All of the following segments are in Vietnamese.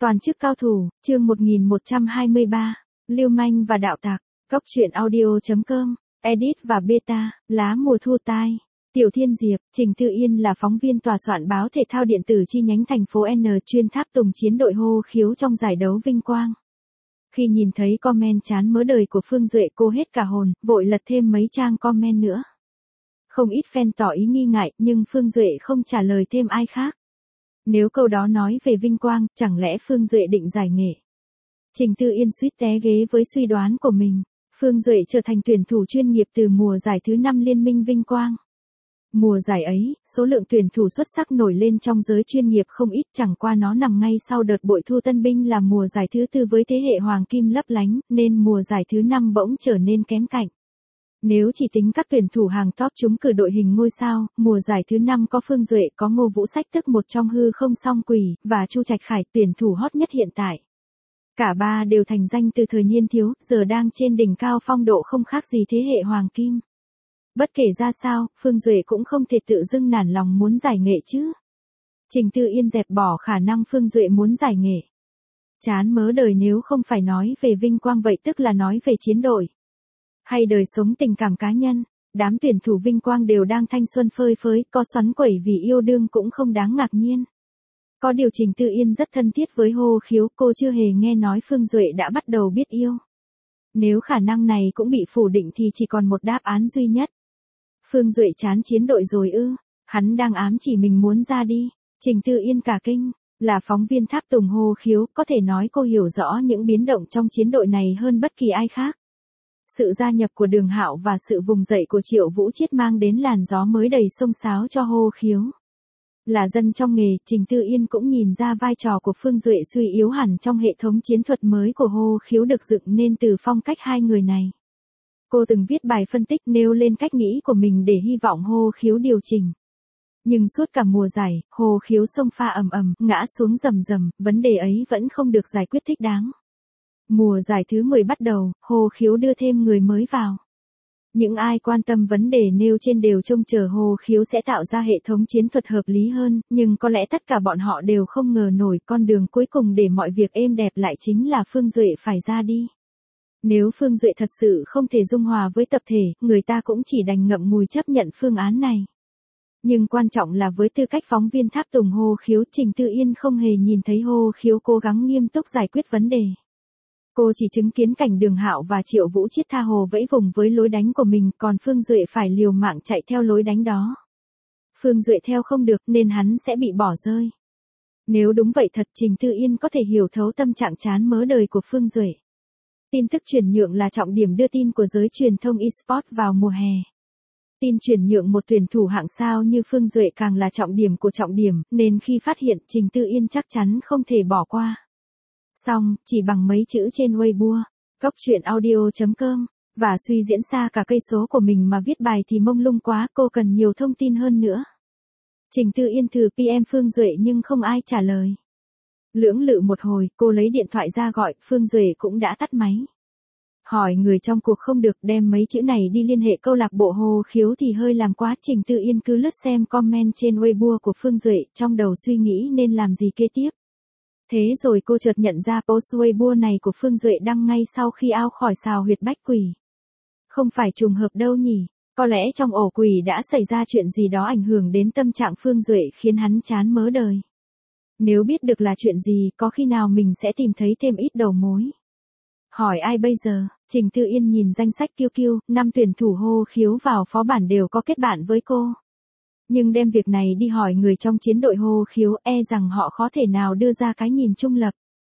Toàn chức cao thủ, chương 1123, Lưu manh và đạo tặc, Cốc truyện audio.com, edit và beta, lá mùa thu tai. Tiểu Thiên Diệp, Trình Tư Yên là phóng viên tòa soạn báo thể thao điện tử chi nhánh thành phố N chuyên tháp tùng chiến đội hô khiếu trong giải đấu vinh quang. Khi nhìn thấy comment chán mớ đời của Phương Duệ cô hết cả hồn, vội lật thêm mấy trang comment nữa. Không ít fan tỏ ý nghi ngại nhưng Phương Duệ không trả lời thêm ai khác. Nếu câu đó nói về vinh quang, chẳng lẽ Phương Duệ định giải nghệ? Trình Tư Yên suýt té ghế với suy đoán của mình. Phương Duệ trở thành tuyển thủ chuyên nghiệp từ mùa giải thứ 5 Liên minh Vinh Quang. Mùa giải ấy, số lượng tuyển thủ xuất sắc nổi lên trong giới chuyên nghiệp không ít, chẳng qua nó nằm ngay sau đợt bội thu tân binh là mùa giải thứ 4 với thế hệ hoàng kim lấp lánh, nên mùa giải thứ 5 bỗng trở nên kém cạnh. Nếu chỉ tính các tuyển thủ hàng top trúng cử đội hình ngôi sao, mùa giải thứ 5 có Phương Duệ, có Ngô Vũ Sách tức một trong hư không song quỷ, và Chu Trạch Khải tuyển thủ hot nhất hiện tại. Cả ba đều thành danh từ thời niên thiếu, giờ đang trên đỉnh cao phong độ không khác gì thế hệ hoàng kim. Bất kể ra sao, Phương Duệ cũng không thể tự dưng nản lòng muốn giải nghệ chứ. Trình Tư Yên dẹp bỏ khả năng Phương Duệ muốn giải nghệ. Chán mớ đời nếu không phải nói về vinh quang vậy tức là nói về chiến đội. Hay đời sống tình cảm cá nhân, đám tuyển thủ vinh quang đều đang thanh xuân phơi phới, có xoắn quẩy vì yêu đương cũng không đáng ngạc nhiên. Có điều Trình Tư Yên rất thân thiết với hô khiếu, cô chưa hề nghe nói Phương Duệ đã bắt đầu biết yêu. Nếu khả năng này cũng bị phủ định thì chỉ còn một đáp án duy nhất. Phương Duệ chán chiến đội rồi ư, hắn đang ám chỉ mình muốn ra đi. Trình Tư Yên cả kinh, là phóng viên tháp tùng hô khiếu, có thể nói cô hiểu rõ những biến động trong chiến đội này hơn bất kỳ ai khác. Sự gia nhập của Đường Hạo và sự vùng dậy của Triệu Vũ Chiết mang đến làn gió mới đầy xông xáo cho hô khiếu. Là dân trong nghề, Trình Tư Yên cũng nhìn ra vai trò của Phương Duệ suy yếu hẳn trong hệ thống chiến thuật mới của hô khiếu được dựng nên từ phong cách hai người này. Cô từng viết bài phân tích nêu lên cách nghĩ của mình để hy vọng hô khiếu điều chỉnh. Nhưng suốt cả mùa giải, hô khiếu xông pha ầm ầm, ngã xuống rầm rầm, vấn đề ấy vẫn không được giải quyết thích đáng. Mùa giải thứ 10 bắt đầu, hô khiếu đưa thêm người mới vào. Những ai quan tâm vấn đề nêu trên đều trông chờ hô khiếu sẽ tạo ra hệ thống chiến thuật hợp lý hơn, nhưng có lẽ tất cả bọn họ đều không ngờ nổi con đường cuối cùng để mọi việc êm đẹp lại chính là Phương Duệ phải ra đi. Nếu Phương Duệ thật sự không thể dung hòa với tập thể, người ta cũng chỉ đành ngậm ngùi chấp nhận phương án này. Nhưng quan trọng là với tư cách phóng viên tháp tùng hô khiếu, Trình Tư Yên không hề nhìn thấy hô khiếu cố gắng nghiêm túc giải quyết vấn đề. Cô chỉ chứng kiến cảnh Đường Hạo và Triệu Vũ Chiết tha hồ vẫy vùng với lối đánh của mình, còn Phương Duệ phải liều mạng chạy theo lối đánh đó. Phương Duệ theo không được nên hắn sẽ bị bỏ rơi. Nếu đúng vậy thật, Trình Tư Yên có thể hiểu thấu tâm trạng chán mớ đời của Phương Duệ. Tin tức chuyển nhượng là trọng điểm đưa tin của giới truyền thông eSports vào mùa hè. Tin chuyển nhượng một tuyển thủ hạng sao như Phương Duệ càng là trọng điểm của trọng điểm, nên khi phát hiện, Trình Tư Yên chắc chắn không thể bỏ qua. Xong, chỉ bằng mấy chữ trên Weibo, Cốc truyện audio.com, và suy diễn xa cả cây số của mình mà viết bài thì mông lung quá, cô cần nhiều thông tin hơn nữa. Trình Tư Yên thử PM Phương Duệ nhưng không ai trả lời. Lưỡng lự một hồi, cô lấy điện thoại ra gọi, Phương Duệ cũng đã tắt máy. Hỏi người trong cuộc không được, đem mấy chữ này đi liên hệ câu lạc bộ hô khiếu thì hơi làm quá. Trình Tư Yên cứ lướt xem comment trên Weibo của Phương Duệ, trong đầu suy nghĩ nên làm gì kế tiếp. Thế rồi cô chợt nhận ra post Weibo này của Phương Duệ đăng ngay sau khi out khỏi sào huyệt bách quỷ. Không phải trùng hợp đâu nhỉ, có lẽ trong ổ quỷ đã xảy ra chuyện gì đó ảnh hưởng đến tâm trạng Phương Duệ khiến hắn chán mớ đời. Nếu biết được là chuyện gì, có khi nào mình sẽ tìm thấy thêm ít đầu mối. Hỏi ai bây giờ? Trình Tư Yên nhìn danh sách QQ, 5 tuyển thủ hô khiếu vào phó bản đều có kết bạn với cô. Nhưng đem việc này đi hỏi người trong chiến đội hô khiếu, rằng họ khó thể nào đưa ra cái nhìn trung lập.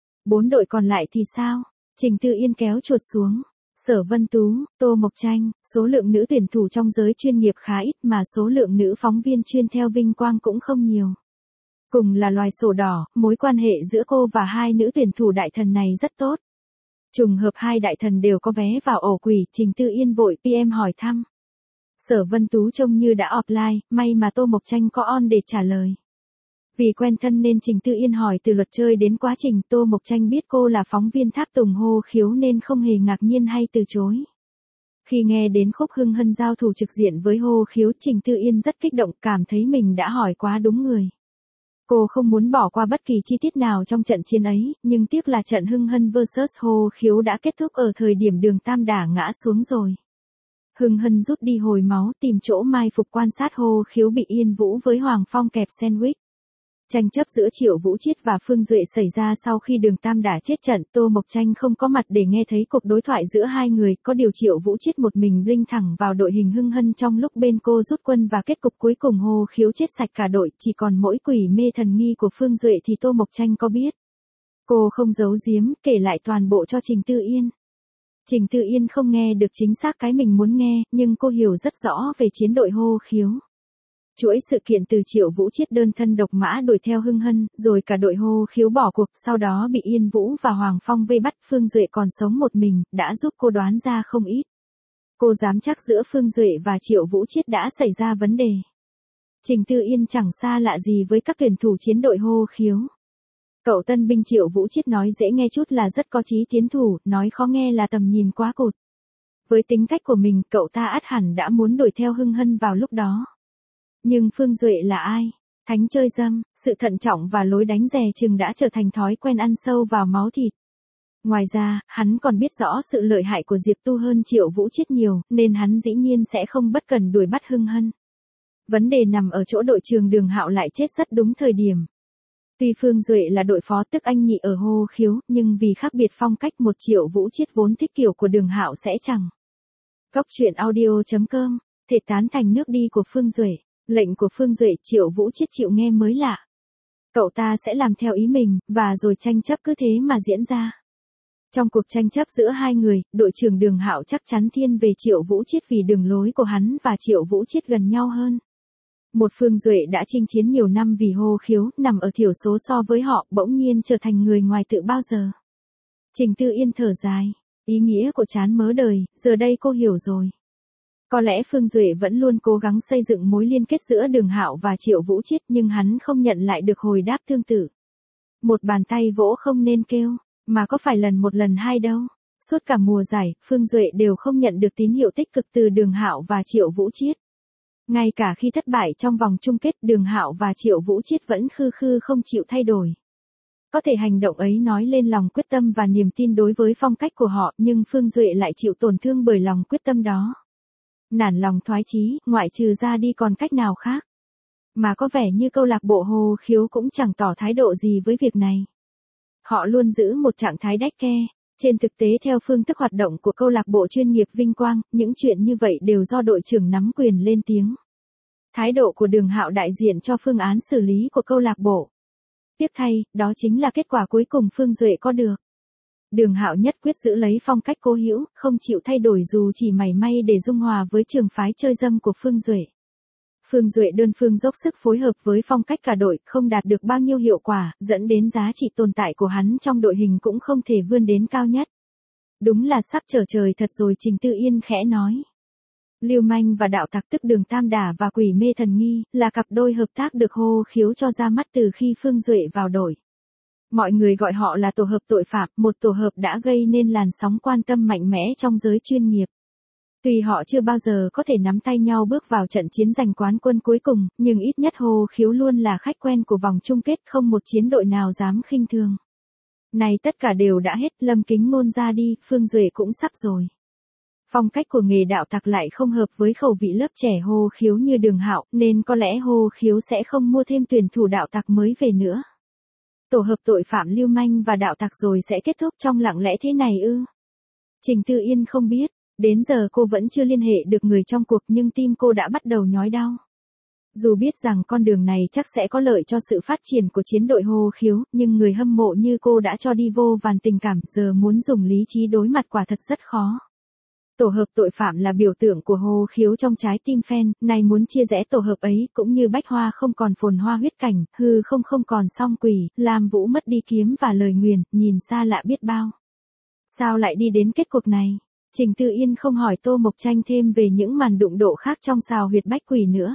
4 đội còn lại thì sao? Trình Tư Yên kéo chuột xuống. Sở Vân Tú, Tô Mộc Tranh, số lượng nữ tuyển thủ trong giới chuyên nghiệp khá ít mà số lượng nữ phóng viên chuyên theo vinh quang cũng không nhiều. Cùng là loài sổ đỏ, mối quan hệ giữa cô và hai nữ tuyển thủ đại thần này rất tốt. Trùng hợp hai đại thần đều có vé vào ổ quỷ, Trình Tư Yên vội PM hỏi thăm. Sở Vân Tú trông như đã offline, may mà Tô Mộc Tranh có on để trả lời. Vì quen thân nên Trình Tư Yên hỏi từ luật chơi đến quá trình, Tô Mộc Tranh biết cô là phóng viên tháp tùng hô khiếu nên không hề ngạc nhiên hay từ chối. Khi nghe đến khúc Hưng Hân giao thủ trực diện với hô khiếu, Trình Tư Yên rất kích động, cảm thấy mình đã hỏi quá đúng người. Cô không muốn bỏ qua bất kỳ chi tiết nào trong trận chiến ấy, nhưng tiếc là trận Hưng Hân vs Hồ Khiếu đã kết thúc ở thời điểm Đường Tam Đả ngã xuống rồi. Hưng Hân rút đi hồi máu tìm chỗ mai phục quan sát Hồ Khiếu bị Yên Vũ với Hoàng Phong kẹp sandwich. Tranh chấp giữa Triệu Vũ Chiết và Phương Duệ xảy ra sau khi Đường Tam Đả chết trận, Tô Mộc Tranh không có mặt để nghe thấy cuộc đối thoại giữa hai người, có điều Triệu Vũ Chiết một mình binh thẳng vào đội hình Hưng Hân trong lúc bên cô rút quân và kết cục cuối cùng Hồ Khiếu chết sạch cả đội, chỉ còn mỗi quỷ mê thần nghi của Phương Duệ thì Tô Mộc Tranh có biết. Cô không giấu giếm, kể lại toàn bộ cho Trình Tư Yên. Trình Tư Yên không nghe được chính xác cái mình muốn nghe, nhưng cô hiểu rất rõ về chiến đội Hồ Khiếu. Chuỗi sự kiện từ Triệu Vũ Chiết đơn thân độc mã đuổi theo Hưng Hân, rồi cả đội Hồ Khiếu bỏ cuộc, sau đó bị Yên Vũ và Hoàng Phong vây bắt, Phương Duệ còn sống một mình, đã giúp cô đoán ra không ít. Cô dám chắc giữa Phương Duệ và Triệu Vũ Chiết đã xảy ra vấn đề. Trình Tư Yên chẳng xa lạ gì với các tuyển thủ chiến đội Hồ Khiếu. Cậu tân binh Triệu Vũ Chiết nói dễ nghe chút là rất có chí tiến thủ, nói khó nghe là tầm nhìn quá cụt. Với tính cách của mình, cậu ta ắt hẳn đã muốn đuổi theo Hưng Hân vào lúc đó. Nhưng Phương Duệ là ai? Thánh chơi dâm, sự thận trọng và lối đánh dè chừng đã trở thành thói quen ăn sâu vào máu thịt. Ngoài ra, hắn còn biết rõ sự lợi hại của Diệp Tu hơn Triệu Vũ Chiết nhiều, nên hắn dĩ nhiên sẽ không bất cần đuổi bắt Hưng Hân. Vấn đề nằm ở chỗ đội trưởng Đường Hạo lại chết rất đúng thời điểm. Tuy Phương Duệ là đội phó tức anh nhị ở Hồ Khiếu, nhưng vì khác biệt phong cách một Triệu Vũ Chiết vốn thích kiểu của Đường Hạo sẽ chẳng. Cốc truyện audio.com, thể tán thành nước đi của Phương Duệ. Lệnh của Phương Duệ Triệu Vũ Chiết chịu nghe mới lạ. Cậu ta sẽ làm theo ý mình, và rồi tranh chấp cứ thế mà diễn ra. Trong cuộc tranh chấp giữa hai người, đội trưởng Đường Hạo chắc chắn thiên về Triệu Vũ Chiết vì đường lối của hắn và Triệu Vũ Chiết gần nhau hơn. Một Phương Duệ đã chinh chiến nhiều năm vì Hồ Khiếu, nằm ở thiểu số so với họ, bỗng nhiên trở thành người ngoài tự bao giờ. Trình Tư Yên thở dài, ý nghĩa của chán mớ đời, giờ đây cô hiểu rồi. Có lẽ Phương Duệ vẫn luôn cố gắng xây dựng mối liên kết giữa Đường Hạo và Triệu Vũ Chiết, nhưng hắn không nhận lại được hồi đáp tương tự. Một bàn tay vỗ không nên kêu, mà có phải lần một lần hai đâu. Suốt cả mùa giải, Phương Duệ đều không nhận được tín hiệu tích cực từ Đường Hạo và Triệu Vũ Chiết. Ngay cả khi thất bại trong vòng chung kết, Đường Hạo và Triệu Vũ Chiết vẫn khư khư không chịu thay đổi. Có thể hành động ấy nói lên lòng quyết tâm và niềm tin đối với phong cách của họ, nhưng Phương Duệ lại chịu tổn thương bởi lòng quyết tâm đó. Nản lòng thoái chí, ngoại trừ ra đi còn cách nào khác. Mà có vẻ như câu lạc bộ Hồ Khiếu cũng chẳng tỏ thái độ gì với việc này. Họ luôn giữ một trạng thái đách ke. Trên thực tế theo phương thức hoạt động của câu lạc bộ chuyên nghiệp Vinh Quang, những chuyện như vậy đều do đội trưởng nắm quyền lên tiếng. Thái độ của Đường Hạo đại diện cho phương án xử lý của câu lạc bộ. Tiếp thay, đó chính là kết quả cuối cùng Phương Duệ có được. Đường Hạo nhất quyết giữ lấy phong cách cố hữu, không chịu thay đổi dù chỉ mảy may để dung hòa với trường phái chơi dâm của Phương Duệ. Phương Duệ đơn phương dốc sức phối hợp với phong cách cả đội, không đạt được bao nhiêu hiệu quả, dẫn đến giá trị tồn tại của hắn trong đội hình cũng không thể vươn đến cao nhất. Đúng là sắp trở trời thật rồi, Trình Tư Yên khẽ nói. Lưu Manh và Đạo Tặc tức Đường Tam Đả và Quỷ Mê Thần Nghi, là cặp đôi hợp tác được Hồ Khiếu cho ra mắt từ khi Phương Duệ vào đội. Mọi người gọi họ là tổ hợp tội phạm, một tổ hợp đã gây nên làn sóng quan tâm mạnh mẽ trong giới chuyên nghiệp. Tuy họ chưa bao giờ có thể nắm tay nhau bước vào trận chiến giành quán quân cuối cùng, nhưng ít nhất Hồ Khiếu luôn là khách quen của vòng chung kết, không một chiến đội nào dám khinh thường. Này tất cả đều đã hết, Lâm Kính Ngôn ra đi, Phương Duệ cũng sắp rồi. Phong cách của nghề đạo tặc lại không hợp với khẩu vị lớp trẻ Hồ Khiếu như Đường Hạo, nên có lẽ Hồ Khiếu sẽ không mua thêm tuyển thủ đạo tặc mới về nữa. Tổ hợp tội phạm Lưu Manh và Đạo Tặc rồi sẽ kết thúc trong lặng lẽ thế này ư? Trình Tư Yên không biết, đến giờ cô vẫn chưa liên hệ được người trong cuộc nhưng tim cô đã bắt đầu nhói đau. Dù biết rằng con đường này chắc sẽ có lợi cho sự phát triển của chiến đội Hồ Khiếu, nhưng người hâm mộ như cô đã cho đi vô vàn tình cảm, giờ muốn dùng lý trí đối mặt quả thật rất khó. Tổ hợp tội phạm là biểu tượng của Hồ Khiếu trong trái tim fan, này muốn chia rẽ tổ hợp ấy, cũng như bách hoa không còn phồn hoa huyết cảnh, hư không còn song quỷ, Lam Vũ mất đi kiếm và lời nguyền, nhìn xa lạ biết bao. Sao lại đi đến kết cục này? Trình Tư Yên không hỏi Tô Mộc Tranh thêm về những màn đụng độ khác trong xào huyệt bách quỷ nữa.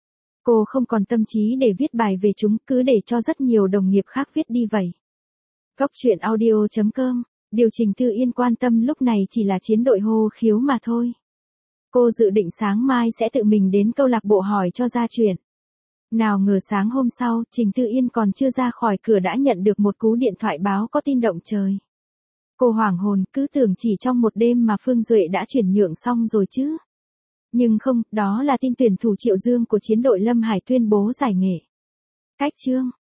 Cô không còn tâm trí để viết bài về chúng, cứ để cho rất nhiều đồng nghiệp khác viết đi vậy. Cốc truyện audio.com. Điều Trình Tư Yên quan tâm lúc này chỉ là chiến đội Hồ Khiếu mà thôi. Cô dự định sáng mai sẽ tự mình đến câu lạc bộ hỏi cho ra chuyện. Nào ngờ sáng hôm sau, Trình Tư Yên còn chưa ra khỏi cửa đã nhận được một cú điện thoại báo có tin động trời. Cô hoảng hồn, cứ tưởng chỉ trong một đêm mà Phương Duệ đã chuyển nhượng xong rồi chứ. Nhưng không, đó là tin tuyển thủ Triệu Dương của chiến đội Lâm Hải tuyên bố giải nghệ. Cách chương